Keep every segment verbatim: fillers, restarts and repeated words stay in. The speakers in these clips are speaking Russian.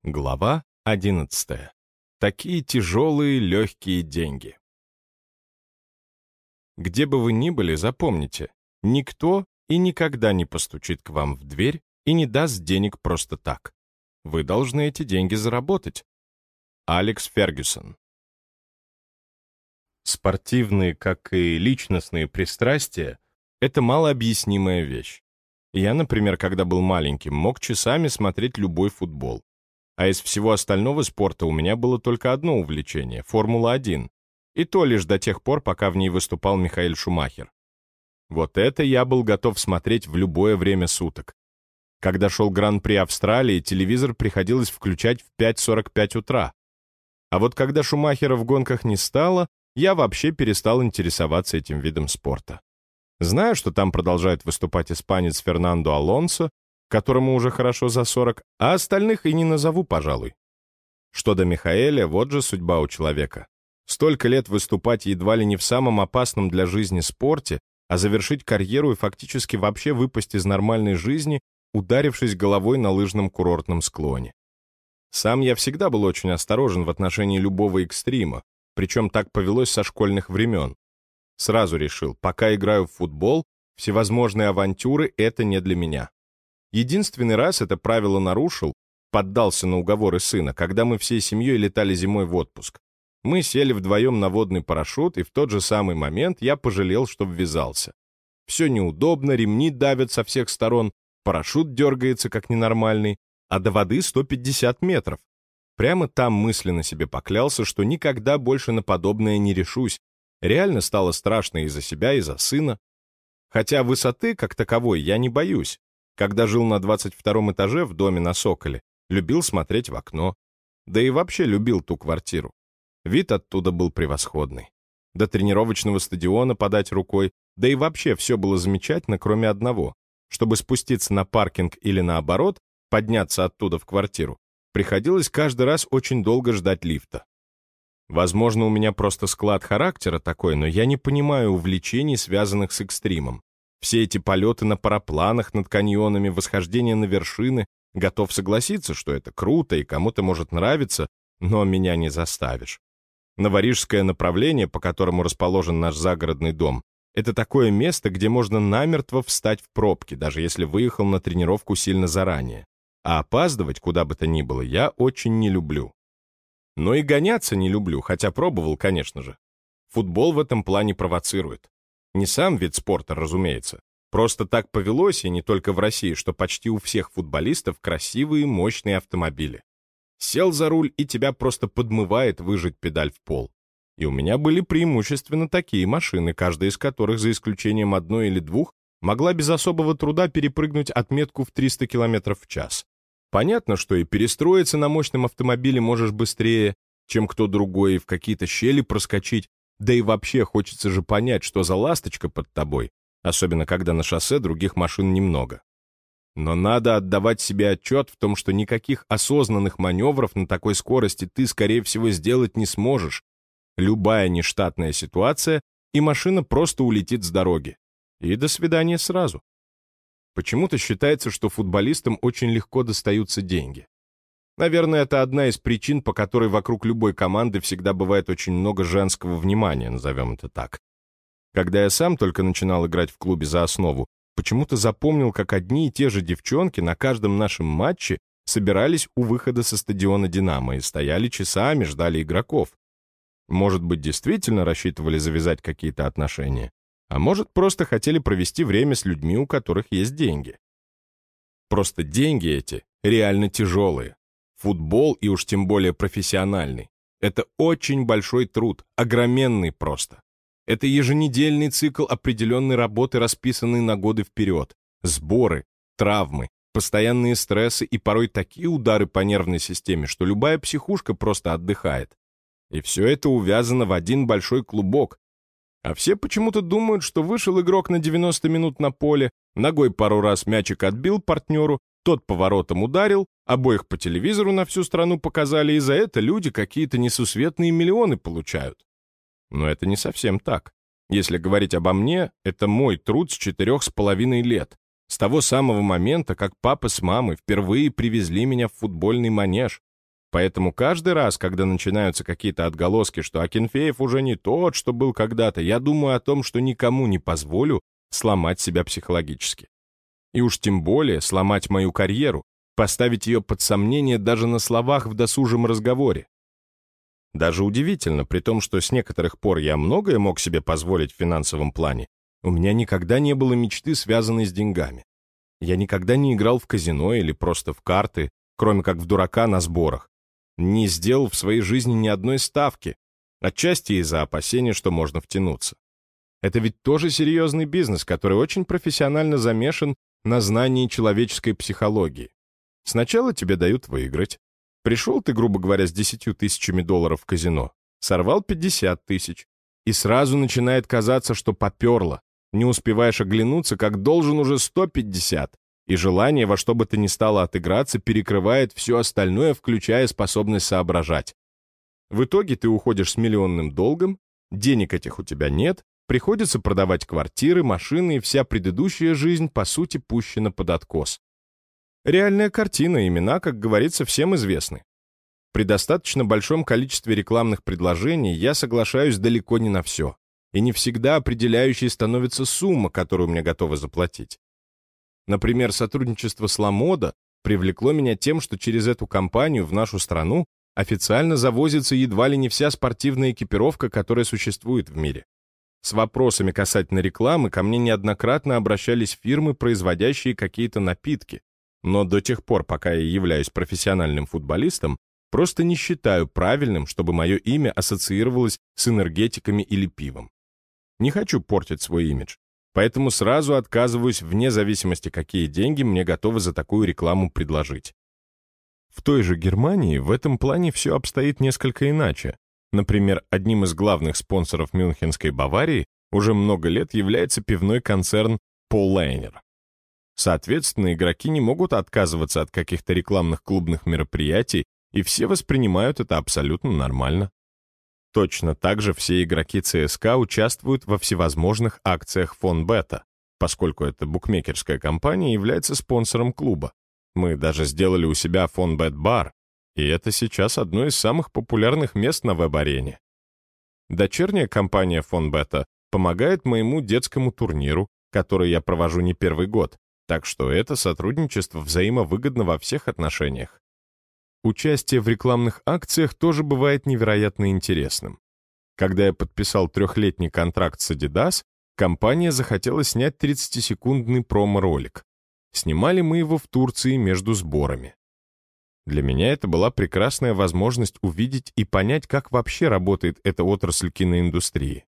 Глава одиннадцатая. Такие тяжелые, легкие деньги. Где бы вы ни были, запомните, никто и никогда не постучит к вам в дверь и не даст денег просто так. Вы должны эти деньги заработать. Алекс Фергюсон. Спортивные, как и личностные пристрастия, это малообъяснимая вещь. Я, например, когда был маленьким, мог часами смотреть любой футбол. А из всего остального спорта у меня было только одно увлечение — Формула один. И то лишь до тех пор, пока в ней выступал Михаэль Шумахер. Вот это я был готов смотреть в любое время суток. Когда шел Гран-при Австралии, телевизор приходилось включать в пять сорок пять утра. А вот когда Шумахера в гонках не стало, я вообще перестал интересоваться этим видом спорта. Знаю, что там продолжает выступать испанец Фернандо Алонсо, которому уже хорошо за сорок, а остальных и не назову, пожалуй. Что до Михаэля, вот же судьба у человека. Столько лет выступать едва ли не в самом опасном для жизни спорте, а завершить карьеру и фактически вообще выпасть из нормальной жизни, ударившись головой на лыжном курортном склоне. Сам я всегда был очень осторожен в отношении любого экстрима, причем так повелось со школьных времен. Сразу решил, пока играю в футбол, всевозможные авантюры — это не для меня. Единственный раз это правило нарушил, поддался на уговоры сына, когда мы всей семьей летали зимой в отпуск. Мы сели вдвоем на водный парашют, и в тот же самый момент я пожалел, что ввязался. Все неудобно, ремни давят со всех сторон, парашют дергается как ненормальный, а до воды сто пятьдесят метров. Прямо там мысленно себе поклялся, что никогда больше на подобное не решусь. Реально стало страшно и за себя, и за сына. Хотя высоты, как таковой, я не боюсь. Когда жил на двадцать втором этаже в доме на Соколе, любил смотреть в окно. Да и вообще любил ту квартиру. Вид оттуда был превосходный. До тренировочного стадиона подать рукой, да и вообще все было замечательно, кроме одного. Чтобы спуститься на паркинг или наоборот, подняться оттуда в квартиру, приходилось каждый раз очень долго ждать лифта. Возможно, у меня просто склад характера такой, но я не понимаю увлечений, связанных с экстримом. Все эти полеты на парапланах над каньонами, восхождение на вершины, готов согласиться, что это круто и кому-то может нравиться, но меня не заставишь. Новорижское направление, по которому расположен наш загородный дом, это такое место, где можно намертво встать в пробке, даже если выехал на тренировку сильно заранее. А опаздывать, куда бы то ни было, я очень не люблю. Но и гоняться не люблю, хотя пробовал, конечно же. Футбол в этом плане провоцирует. Не сам вид спорта, разумеется. Просто так повелось, и не только в России, что почти у всех футболистов красивые, мощные автомобили. Сел за руль, и тебя просто подмывает выжать педаль в пол. И у меня были преимущественно такие машины, каждая из которых, за исключением одной или двух, могла без особого труда перепрыгнуть отметку в триста километров в час. Понятно, что и перестроиться на мощном автомобиле можешь быстрее, чем кто другой, и в какие-то щели проскочить, да и вообще хочется же понять, что за ласточка под тобой, особенно когда на шоссе других машин немного. Но надо отдавать себе отчет в том, что никаких осознанных маневров на такой скорости ты, скорее всего, сделать не сможешь. Любая нештатная ситуация, и машина просто улетит с дороги. И до свидания сразу. Почему-то считается, что футболистам очень легко достаются деньги. Наверное, это одна из причин, по которой вокруг любой команды всегда бывает очень много женского внимания, назовем это так. Когда я сам только начинал играть в клубе за основу, почему-то запомнил, как одни и те же девчонки на каждом нашем матче собирались у выхода со стадиона «Динамо» и стояли часами, ждали игроков. Может быть, действительно рассчитывали завязать какие-то отношения, а может, просто хотели провести время с людьми, у которых есть деньги. Просто деньги эти реально тяжелые. Футбол, и уж тем более профессиональный, это очень большой труд, огроменный просто. Это еженедельный цикл определенной работы, расписанный на годы вперед. Сборы, травмы, постоянные стрессы и порой такие удары по нервной системе, что любая психушка просто отдыхает. И все это увязано в один большой клубок. А все почему-то думают, что вышел игрок на девяносто минут на поле, ногой пару раз мячик отбил партнеру, тот поворотом ударил, обоих по телевизору на всю страну показали, и за это люди какие-то несусветные миллионы получают. Но это не совсем так. Если говорить обо мне, это мой труд с четырех с половиной лет. С того самого момента, как папа с мамой впервые привезли меня в футбольный манеж, Поэтому каждый раз, когда начинаются какие-то отголоски, что Акинфеев уже не тот, что был когда-то, я думаю о том, что никому не позволю сломать себя психологически. И уж тем более сломать мою карьеру, поставить ее под сомнение даже на словах в досужем разговоре. Даже удивительно, при том, что с некоторых пор я многое мог себе позволить в финансовом плане, у меня никогда не было мечты, связанной с деньгами. Я никогда не играл в казино или просто в карты, кроме как в дурака на сборах. Не сделал в своей жизни ни одной ставки, отчасти из-за опасения, что можно втянуться. Это ведь тоже серьезный бизнес, который очень профессионально замешан на знании человеческой психологии. Сначала тебе дают выиграть. Пришел ты, грубо говоря, с десятью тысячами долларов в казино, сорвал пятьдесят тысяч, и сразу начинает казаться, что поперло. Не успеваешь оглянуться, как должен уже сто пятьдесят, и желание во что бы то ни стало отыграться перекрывает все остальное, включая способность соображать. В итоге ты уходишь с миллионным долгом, денег этих у тебя нет, приходится продавать квартиры, машины, и вся предыдущая жизнь, по сути, пущена под откос. Реальная картина, имена, как говорится, всем известны. При достаточно большом количестве рекламных предложений я соглашаюсь далеко не на все, и не всегда определяющей становится сумма, которую мне готовы заплатить. Например, сотрудничество с Ламода привлекло меня тем, что через эту компанию в нашу страну официально завозится едва ли не вся спортивная экипировка, которая существует в мире. С вопросами касательно рекламы ко мне неоднократно обращались фирмы, производящие какие-то напитки, но до тех пор, пока я являюсь профессиональным футболистом, просто не считаю правильным, чтобы мое имя ассоциировалось с энергетиками или пивом. Не хочу портить свой имидж. Поэтому сразу отказываюсь вне зависимости, какие деньги мне готовы за такую рекламу предложить. В той же Германии в этом плане все обстоит несколько иначе. Например, одним из главных спонсоров мюнхенской Баварии уже много лет является пивной концерн Paulaner. Соответственно, игроки не могут отказываться от каких-то рекламных клубных мероприятий, и все воспринимают это абсолютно нормально. Точно так же все игроки ЦСКА участвуют во всевозможных акциях Фонбета, поскольку эта букмекерская компания является спонсором клуба. Мы даже сделали у себя Фонбет-бар, и это сейчас одно из самых популярных мест на веб-арене. Дочерняя компания Фонбета помогает моему детскому турниру, который я провожу не первый год, так что это сотрудничество взаимовыгодно во всех отношениях. Участие в рекламных акциях тоже бывает невероятно интересным. Когда я подписал трехлетний контракт с Adidas, компания захотела снять тридцатисекундный промо-ролик. Снимали мы его в Турции между сборами. Для меня это была прекрасная возможность увидеть и понять, как вообще работает эта отрасль киноиндустрии.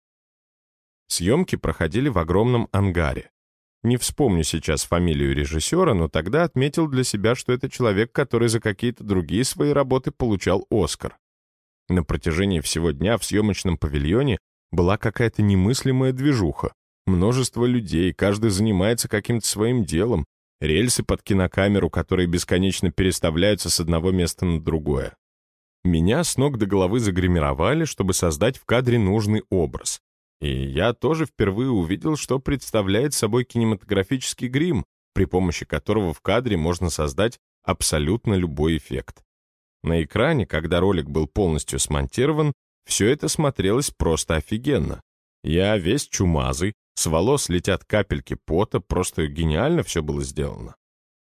Съемки проходили в огромном ангаре. Не вспомню сейчас фамилию режиссера, но тогда отметил для себя, что это человек, который за какие-то другие свои работы получал Оскар. На протяжении всего дня в съемочном павильоне была какая-то немыслимая движуха. Множество людей, каждый занимается каким-то своим делом, рельсы под кинокамеру, которые бесконечно переставляются с одного места на другое. Меня с ног до головы загримировали, чтобы создать в кадре нужный образ. И я тоже впервые увидел, что представляет собой кинематографический грим, при помощи которого в кадре можно создать абсолютно любой эффект. На экране, когда ролик был полностью смонтирован, все это смотрелось просто офигенно. Я весь чумазый, с волос летят капельки пота, просто гениально все было сделано.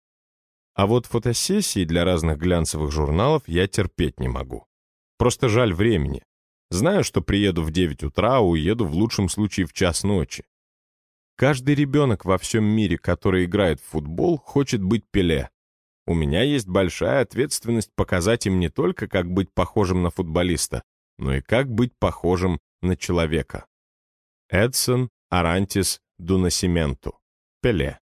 А вот фотосессии для разных глянцевых журналов я терпеть не могу. Просто жаль времени. Знаю, что приеду в девять утра, а уеду в лучшем случае в час ночи. Каждый ребенок во всем мире, который играет в футбол, хочет быть Пеле. У меня есть большая ответственность показать им не только, как быть похожим на футболиста, но и как быть похожим на человека. Эдсон Арантис до Насименту. Пеле.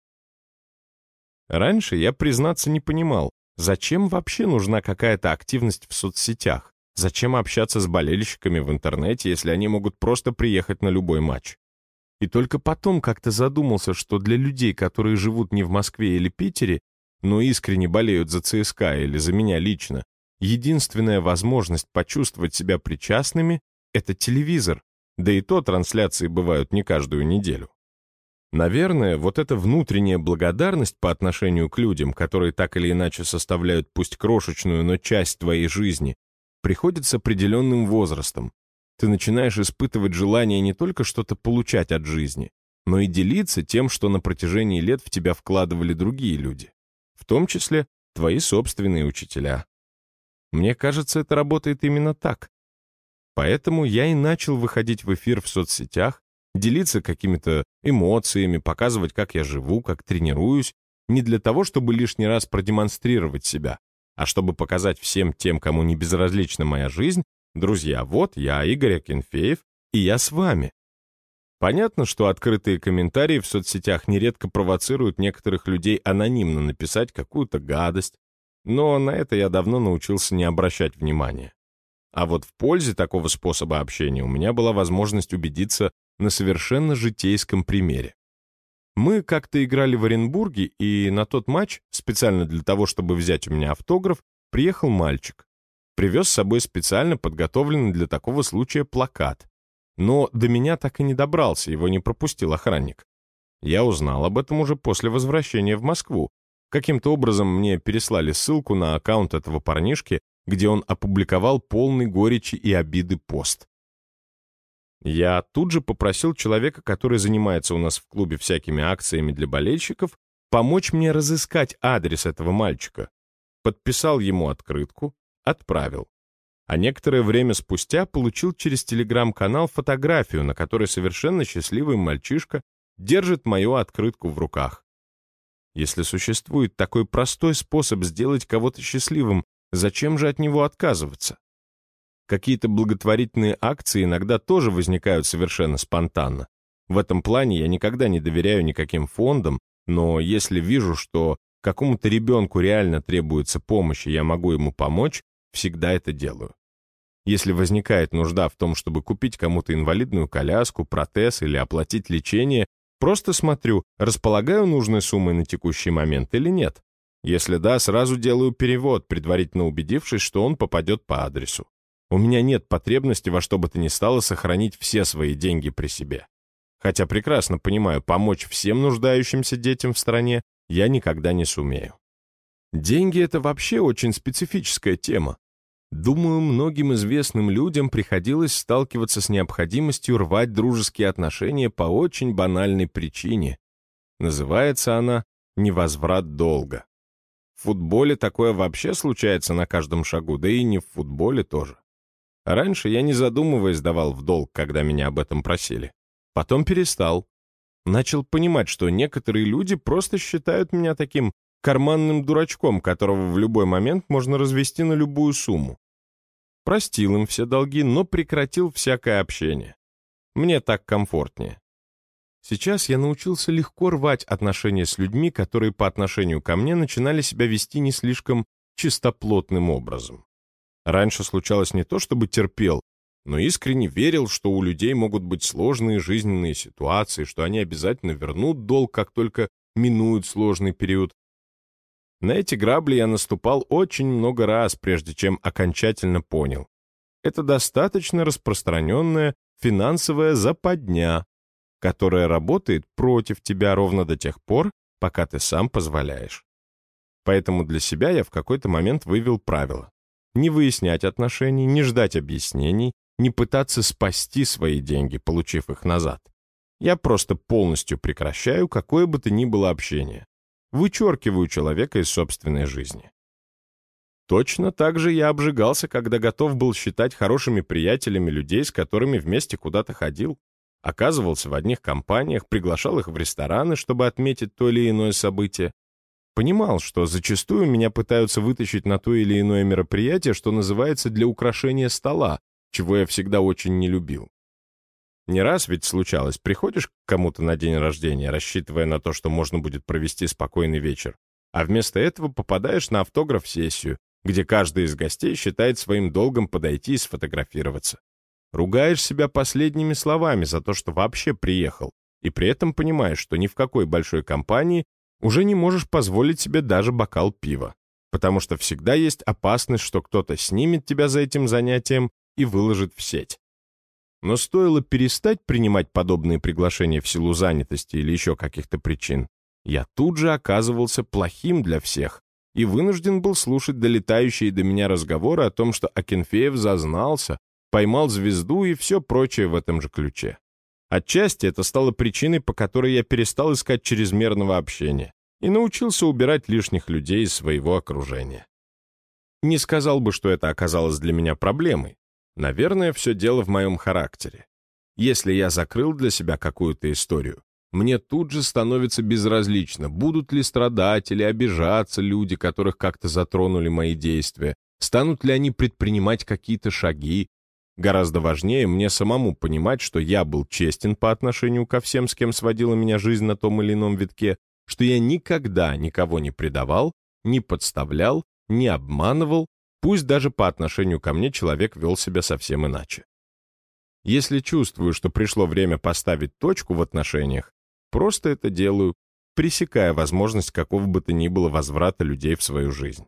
Раньше я, признаться, не понимал, зачем вообще нужна какая-то активность в соцсетях. Зачем общаться с болельщиками в интернете, если они могут просто приехать на любой матч? И только потом как-то задумался, что для людей, которые живут не в Москве или Питере, но искренне болеют за ЦСКА или за меня лично, единственная возможность почувствовать себя причастными — это телевизор, да и то трансляции бывают не каждую неделю. Наверное, вот эта внутренняя благодарность по отношению к людям, которые так или иначе составляют пусть крошечную, но часть твоей жизни, приходит с определенным возрастом. Ты начинаешь испытывать желание не только что-то получать от жизни, но и делиться тем, что на протяжении лет в тебя вкладывали другие люди, в том числе твои собственные учителя. Мне кажется, это работает именно так. Поэтому я и начал выходить в эфир в соцсетях, делиться какими-то эмоциями, показывать, как я живу, как тренируюсь, не для того, чтобы лишний раз продемонстрировать себя, а чтобы показать всем тем, кому не безразлична моя жизнь: друзья, вот я, Игорь Акинфеев, и я с вами. Понятно, что открытые комментарии в соцсетях нередко провоцируют некоторых людей анонимно написать какую-то гадость, но на это я давно научился не обращать внимания. А вот в пользе такого способа общения у меня была возможность убедиться на совершенно житейском примере. Мы как-то играли в Оренбурге, и на тот матч, специально для того, чтобы взять у меня автограф, приехал мальчик. Привез с собой специально подготовленный для такого случая плакат. Но до меня так и не добрался, его не пропустил охранник. Я узнал об этом уже после возвращения в Москву. Каким-то образом мне переслали ссылку на аккаунт этого парнишки, где он опубликовал полный горечи и обиды пост. Я тут же попросил человека, который занимается у нас в клубе всякими акциями для болельщиков, помочь мне разыскать адрес этого мальчика. Подписал ему открытку, отправил. А некоторое время спустя получил через телеграм-канал фотографию, на которой совершенно счастливый мальчишка держит мою открытку в руках. Если существует такой простой способ сделать кого-то счастливым, зачем же от него отказываться? Какие-то благотворительные акции иногда тоже возникают совершенно спонтанно. В этом плане я никогда не доверяю никаким фондам, но если вижу, что какому-то ребенку реально требуется помощь, и я могу ему помочь, всегда это делаю. Если возникает нужда в том, чтобы купить кому-то инвалидную коляску, протез или оплатить лечение, просто смотрю, располагаю нужной суммой на текущий момент или нет. Если да, сразу делаю перевод, предварительно убедившись, что он попадет по адресу. У меня нет потребности во что бы то ни стало сохранить все свои деньги при себе. Хотя прекрасно понимаю, помочь всем нуждающимся детям в стране я никогда не сумею. Деньги — это вообще очень специфическая тема. Думаю, многим известным людям приходилось сталкиваться с необходимостью рвать дружеские отношения по очень банальной причине. Называется она «невозврат долга». В футболе такое вообще случается на каждом шагу, да и не в футболе тоже. Раньше я, не задумываясь, давал в долг, когда меня об этом просили. Потом перестал. Начал понимать, что некоторые люди просто считают меня таким карманным дурачком, которого в любой момент можно развести на любую сумму. Простил им все долги, но прекратил всякое общение. Мне так комфортнее. Сейчас я научился легко рвать отношения с людьми, которые по отношению ко мне начинали себя вести не слишком чистоплотным образом. Раньше случалось не то, чтобы терпел, но искренне верил, что у людей могут быть сложные жизненные ситуации, что они обязательно вернут долг, как только минуют сложный период. На эти грабли я наступал очень много раз, прежде чем окончательно понял. Это достаточно распространенная финансовая западня, которая работает против тебя ровно до тех пор, пока ты сам позволяешь. Поэтому для себя я в какой-то момент вывел правило: не выяснять отношений, не ждать объяснений, не пытаться спасти свои деньги, получив их назад. Я просто полностью прекращаю какое бы то ни было общение. Вычеркиваю человека из собственной жизни. Точно так же я обжигался, когда готов был считать хорошими приятелями людей, с которыми вместе куда-то ходил, оказывался в одних компаниях, приглашал их в рестораны, чтобы отметить то или иное событие. Понимал, что зачастую меня пытаются вытащить на то или иное мероприятие, что называется, для украшения стола, чего я всегда очень не любил. Не раз ведь случалось, приходишь к кому-то на день рождения, рассчитывая на то, что можно будет провести спокойный вечер, а вместо этого попадаешь на автограф-сессию, где каждый из гостей считает своим долгом подойти и сфотографироваться. Ругаешь себя последними словами за то, что вообще приехал, и при этом понимаешь, что ни в какой большой компании уже не можешь позволить себе даже бокал пива, потому что всегда есть опасность, что кто-то снимет тебя за этим занятием и выложит в сеть. Но стоило перестать принимать подобные приглашения в силу занятости или еще каких-то причин, я тут же оказывался плохим для всех и вынужден был слушать долетающие до меня разговоры о том, что Акинфеев зазнался, поймал звезду и все прочее в этом же ключе. Отчасти это стало причиной, по которой я перестал искать чрезмерного общения и научился убирать лишних людей из своего окружения. Не сказал бы, что это оказалось для меня проблемой. Наверное, все дело в моем характере. Если я закрыл для себя какую-то историю, мне тут же становится безразлично, будут ли страдать или обижаться люди, которых как-то затронули мои действия, станут ли они предпринимать какие-то шаги. Гораздо важнее мне самому понимать, что я был честен по отношению ко всем, с кем сводила меня жизнь на том или ином витке, что я никогда никого не предавал, не подставлял, не обманывал, пусть даже по отношению ко мне человек вел себя совсем иначе. Если чувствую, что пришло время поставить точку в отношениях, просто это делаю, пресекая возможность какого бы то ни было возврата людей в свою жизнь.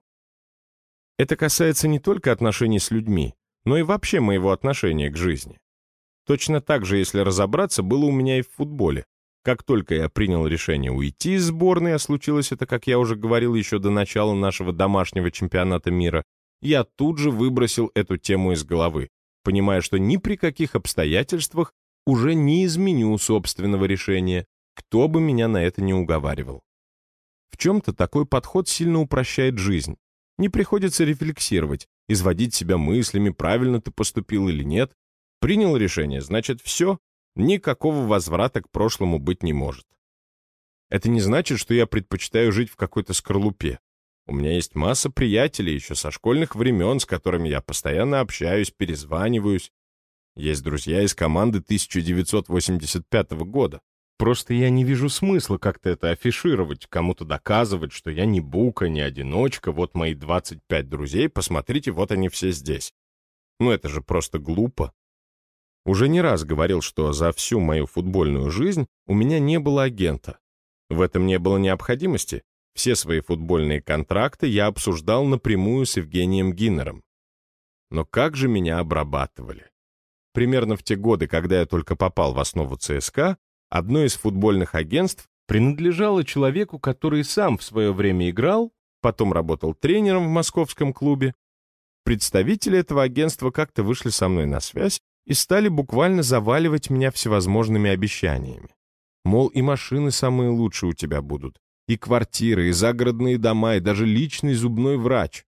Это касается не только отношений с людьми, но и вообще моего отношения к жизни. Точно так же, если разобраться, было у меня и в футболе. Как только я принял решение уйти из сборной, а случилось это, как я уже говорил, еще до начала нашего домашнего чемпионата мира, я тут же выбросил эту тему из головы, понимая, что ни при каких обстоятельствах уже не изменю собственного решения, кто бы меня на это не уговаривал. В чем-то такой подход сильно упрощает жизнь. Не приходится рефлексировать, изводить себя мыслями, правильно ты поступил или нет. Принял решение, значит, все, никакого возврата к прошлому быть не может. Это не значит, что я предпочитаю жить в какой-то скорлупе. У меня есть масса приятелей еще со школьных времен, с которыми я постоянно общаюсь, перезваниваюсь. Есть друзья из команды тысяча девятьсот восемьдесят пятого года. Просто я не вижу смысла как-то это афишировать, кому-то доказывать, что я не бука, не одиночка, вот мои двадцать пять друзей, посмотрите, вот они все здесь. Ну это же просто глупо. Уже не раз говорил, что за всю мою футбольную жизнь у меня не было агента. В этом не было необходимости. Все свои футбольные контракты я обсуждал напрямую с Евгением Гиннером. Но как же меня обрабатывали? Примерно в те годы, когда я только попал в основу ЦСКА, одно из футбольных агентств принадлежало человеку, который сам в свое время играл, потом работал тренером в московском клубе. Представители этого агентства как-то вышли со мной на связь и стали буквально заваливать меня всевозможными обещаниями. Мол, и машины самые лучшие у тебя будут, и квартиры, и загородные дома, и даже личный зубной врач.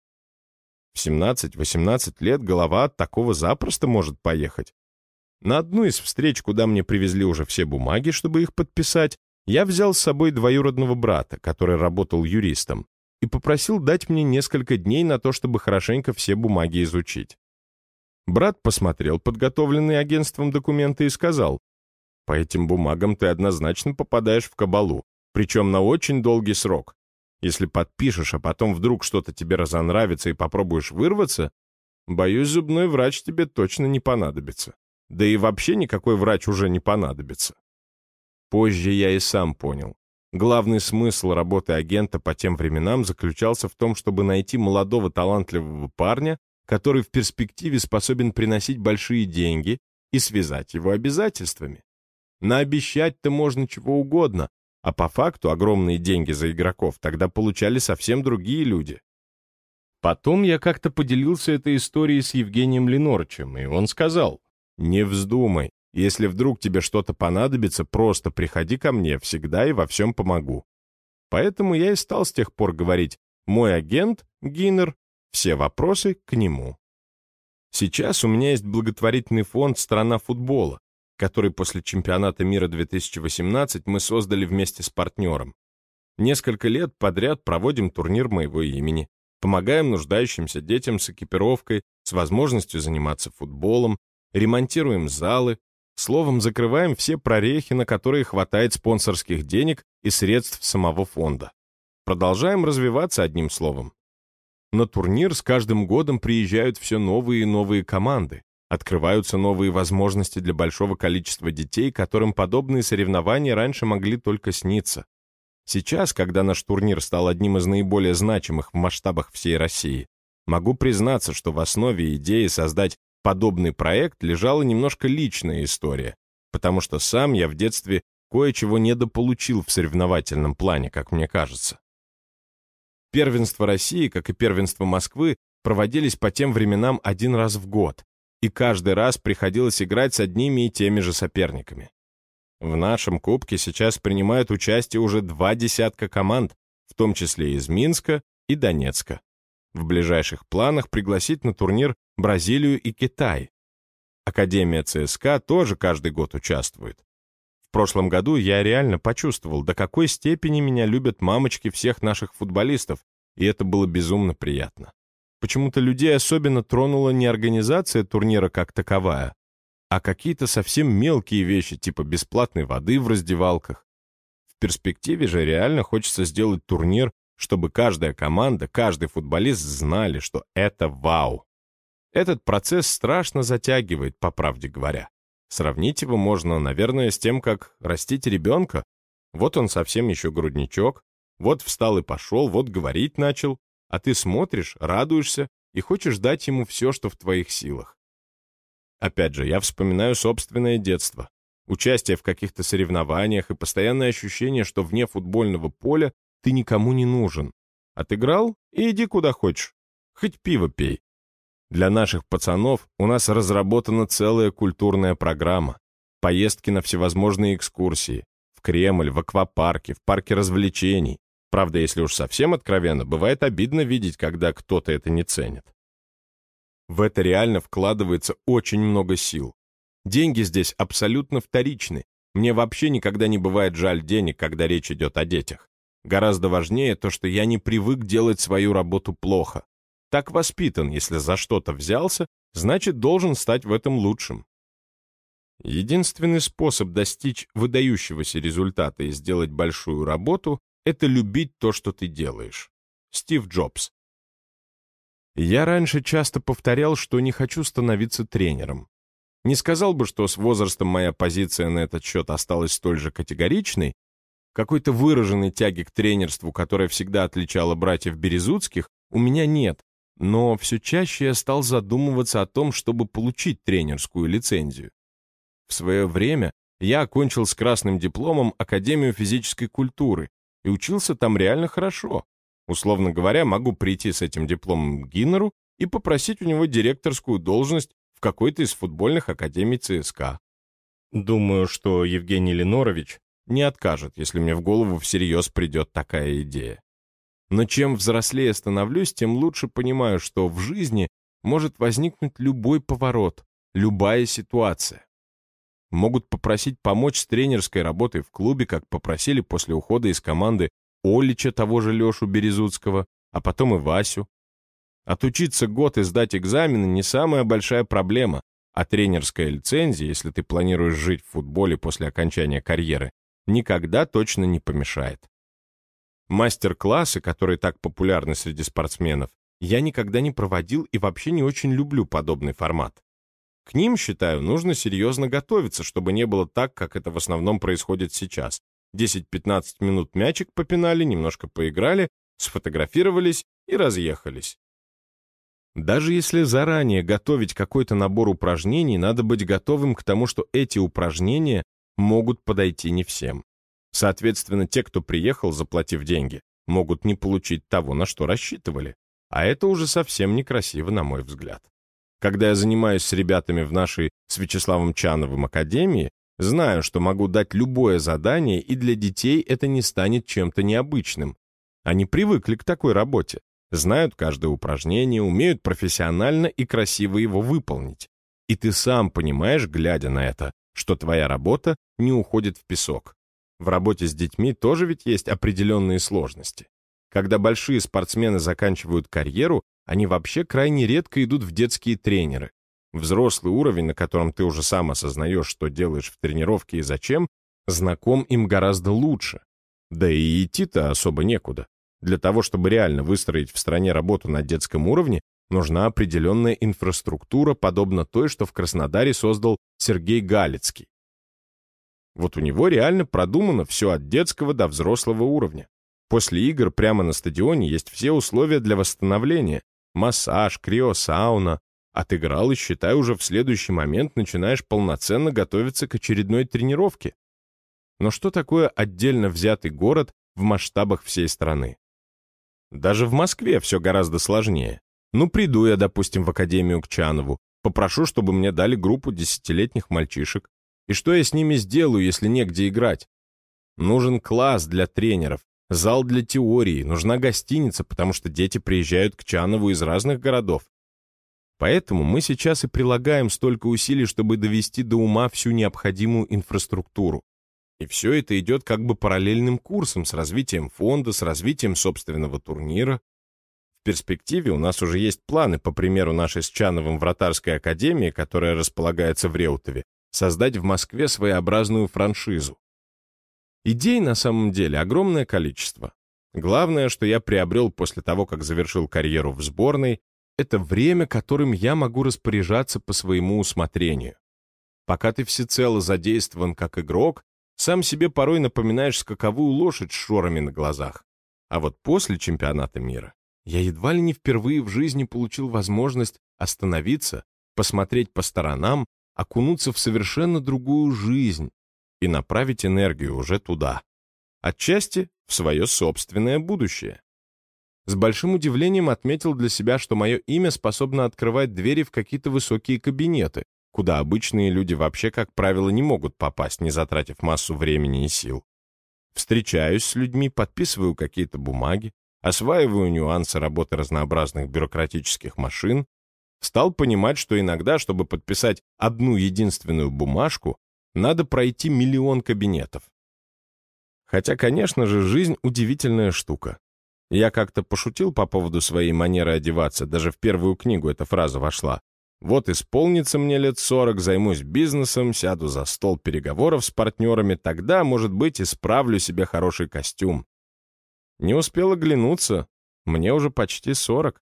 В семнадцать-восемнадцать лет голова от такого запросто может поехать. На одну из встреч, куда мне привезли уже все бумаги, чтобы их подписать, я взял с собой двоюродного брата, который работал юристом, и попросил дать мне несколько дней на то, чтобы хорошенько все бумаги изучить. Брат посмотрел подготовленные агентством документы и сказал: «По этим бумагам ты однозначно попадаешь в кабалу, причем на очень долгий срок. Если подпишешь, а потом вдруг что-то тебе разонравится и попробуешь вырваться, боюсь, зубной врач тебе точно не понадобится. Да и вообще никакой врач уже не понадобится». Позже я и сам понял. Главный смысл работы агента по тем временам заключался в том, чтобы найти молодого талантливого парня, который в перспективе способен приносить большие деньги, и связать его обязательствами. Наобещать-то можно чего угодно, а по факту огромные деньги за игроков тогда получали совсем другие люди. Потом я как-то поделился этой историей с Евгением Ленорычем, и он сказал: «Не вздумай, если вдруг тебе что-то понадобится, просто приходи ко мне, всегда и во всем помогу». Поэтому я и стал с тех пор говорить: «Мой агент, Гиннер, все вопросы к нему». Сейчас у меня есть благотворительный фонд «Страна футбола», который после чемпионата мира две тысячи восемнадцать мы создали вместе с партнером. Несколько лет подряд проводим турнир моего имени, помогаем нуждающимся детям с экипировкой, с возможностью заниматься футболом, ремонтируем залы, словом, закрываем все прорехи, на которые хватает спонсорских денег и средств самого фонда. Продолжаем развиваться, одним словом. На турнир с каждым годом приезжают все новые и новые команды, открываются новые возможности для большого количества детей, которым подобные соревнования раньше могли только сниться. Сейчас, когда наш турнир стал одним из наиболее значимых в масштабах всей России, могу признаться, что в основе идеи создать подобный проект лежала немножко личная история, потому что сам я в детстве кое-чего недополучил в соревновательном плане, как мне кажется. Первенство России, как и первенство Москвы, проводились по тем временам один раз в год, и каждый раз приходилось играть с одними и теми же соперниками. В нашем кубке сейчас принимают участие уже два десятка команд, в том числе из Минска и Донецка. В ближайших планах пригласить на турнир Бразилию и Китай. Академия ЦСКА тоже каждый год участвует. В прошлом году я реально почувствовал, до какой степени меня любят мамочки всех наших футболистов, и это было безумно приятно. Почему-то людей особенно тронула не организация турнира как таковая, а какие-то совсем мелкие вещи, типа бесплатной воды в раздевалках. В перспективе же реально хочется сделать турнир, чтобы каждая команда, каждый футболист знали, что это вау. Этот процесс страшно затягивает, по правде говоря. Сравнить его можно, наверное, с тем, как растить ребенка. Вот он совсем еще грудничок, вот встал и пошел, вот говорить начал, а ты смотришь, радуешься и хочешь дать ему все, что в твоих силах. Опять же, я вспоминаю собственное детство. Участие в каких-то соревнованиях и постоянное ощущение, что вне футбольного поля ты никому не нужен. Отыграл и иди куда хочешь. Хоть пиво пей. Для наших пацанов у нас разработана целая культурная программа. Поездки на всевозможные экскурсии. В Кремль, в аквапарки, в парке развлечений. Правда, если уж совсем откровенно, бывает обидно видеть, когда кто-то это не ценит. В это реально вкладывается очень много сил. Деньги здесь абсолютно вторичны. Мне вообще никогда не бывает жаль денег, когда речь идет о детях. Гораздо важнее то, что я не привык делать свою работу плохо. Так воспитан, если за что-то взялся, значит, должен стать в этом лучшим. Единственный способ достичь выдающегося результата и сделать большую работу — это любить то, что ты делаешь. Стив Джобс. Я раньше часто повторял, что не хочу становиться тренером. Не сказал бы, что с возрастом моя позиция на этот счет осталась столь же категоричной. Какой-то выраженной тяги к тренерству, которая всегда отличала братьев Березутских, у меня нет, но все чаще я стал задумываться о том, чтобы получить тренерскую лицензию. В свое время я окончил с красным дипломом Академию физической культуры и учился там реально хорошо. Условно говоря, могу прийти с этим дипломом к Гиннеру и попросить у него директорскую должность в какой-то из футбольных академий ЦСКА. Думаю, что Евгений Ленорович не откажет, если мне в голову всерьез придет такая идея. Но чем взрослее становлюсь, тем лучше понимаю, что в жизни может возникнуть любой поворот, любая ситуация. Могут попросить помочь с тренерской работой в клубе, как попросили после ухода из команды Олича, того же Лешу Березутского, а потом и Васю. Отучиться год и сдать экзамены не самая большая проблема, а тренерская лицензия, если ты планируешь жить в футболе после окончания карьеры, никогда точно не помешает. Мастер-классы, которые так популярны среди спортсменов, я никогда не проводил и вообще не очень люблю подобный формат. К ним, считаю, нужно серьезно готовиться, чтобы не было так, как это в основном происходит сейчас. десять-пятнадцать минут мячик попинали, немножко поиграли, сфотографировались и разъехались. Даже если заранее готовить какой-то набор упражнений, надо быть готовым к тому, что эти упражнения могут подойти не всем. Соответственно, те, кто приехал, заплатив деньги, могут не получить того, на что рассчитывали. А это уже совсем некрасиво, на мой взгляд. Когда я занимаюсь с ребятами в нашей с Вячеславом Чановым академии, знаю, что могу дать любое задание, и для детей это не станет чем-то необычным. Они привыкли к такой работе, знают каждое упражнение, умеют профессионально и красиво его выполнить. И ты сам понимаешь, глядя на это, что твоя работа не уходит в песок. В работе с детьми тоже ведь есть определенные сложности. Когда большие спортсмены заканчивают карьеру, они вообще крайне редко идут в детские тренеры. Взрослый уровень, на котором ты уже сам осознаешь, что делаешь в тренировке и зачем, знаком им гораздо лучше. Да и идти-то особо некуда. Для того, чтобы реально выстроить в стране работу на детском уровне, нужна определенная инфраструктура, подобно той, что в Краснодаре создал Сергей Галицкий. Вот у него реально продумано все от детского до взрослого уровня. После игр прямо на стадионе есть все условия для восстановления. Массаж, криосауна, отыграл и, считай, уже в следующий момент начинаешь полноценно готовиться к очередной тренировке. Но что такое отдельно взятый город в масштабах всей страны? Даже в Москве все гораздо сложнее. Ну, приду я, допустим, в академию к Чанову, попрошу, чтобы мне дали группу десятилетних мальчишек. И что я с ними сделаю, если негде играть? Нужен класс для тренеров, зал для теории, нужна гостиница, потому что дети приезжают к Чанову из разных городов. Поэтому мы сейчас и прилагаем столько усилий, чтобы довести до ума всю необходимую инфраструктуру. И все это идет как бы параллельным курсом с развитием фонда, с развитием собственного турнира. В перспективе у нас уже есть планы, по примеру нашей с Чановым вратарской академии, которая располагается в Реутове, создать в Москве своеобразную франшизу. Идей на самом деле огромное количество. Главное, что я приобрел после того, как завершил карьеру в сборной, это время, которым я могу распоряжаться по своему усмотрению. Пока ты всецело задействован как игрок, сам себе порой напоминаешь скаковую лошадь с шорами на глазах. А вот после чемпионата мира я едва ли не впервые в жизни получил возможность остановиться, посмотреть по сторонам, окунуться в совершенно другую жизнь и направить энергию уже туда. Отчасти в свое собственное будущее. С большим удивлением отметил для себя, что мое имя способно открывать двери в какие-то высокие кабинеты, куда обычные люди вообще, как правило, не могут попасть, не затратив массу времени и сил. Встречаюсь с людьми, подписываю какие-то бумаги, осваиваю нюансы работы разнообразных бюрократических машин, стал понимать, что иногда, чтобы подписать одну единственную бумажку, надо пройти миллион кабинетов. Хотя, конечно же, жизнь удивительная штука. Я как-то пошутил по поводу своей манеры одеваться, даже в первую книгу эта фраза вошла. Вот исполнится мне лет сорок, займусь бизнесом, сяду за стол переговоров с партнерами, тогда, может быть, исправлю себе хороший костюм. Не успел оглянуться, мне уже почти сорок.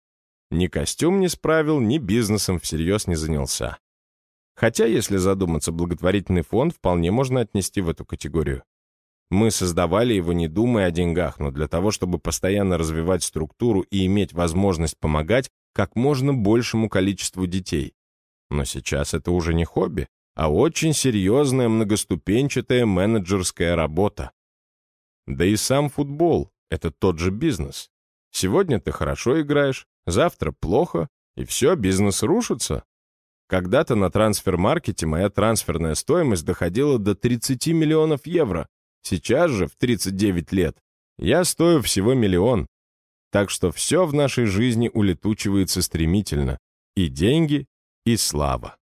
Ни костюм не справил, ни бизнесом всерьез не занялся. Хотя, если задуматься, благотворительный фонд вполне можно отнести в эту категорию. Мы создавали его, не думая о деньгах, но для того, чтобы постоянно развивать структуру и иметь возможность помогать как можно большему количеству детей. Но сейчас это уже не хобби, а очень серьезная многоступенчатая менеджерская работа. Да и сам футбол — это тот же бизнес. Сегодня ты хорошо играешь, завтра плохо, и все, бизнес рушится. Когда-то на трансфер-маркете моя трансферная стоимость доходила до тридцати миллионов евро. Сейчас же, в тридцать девять лет, я стою всего миллион. Так что все в нашей жизни улетучивается стремительно. И деньги, и слава.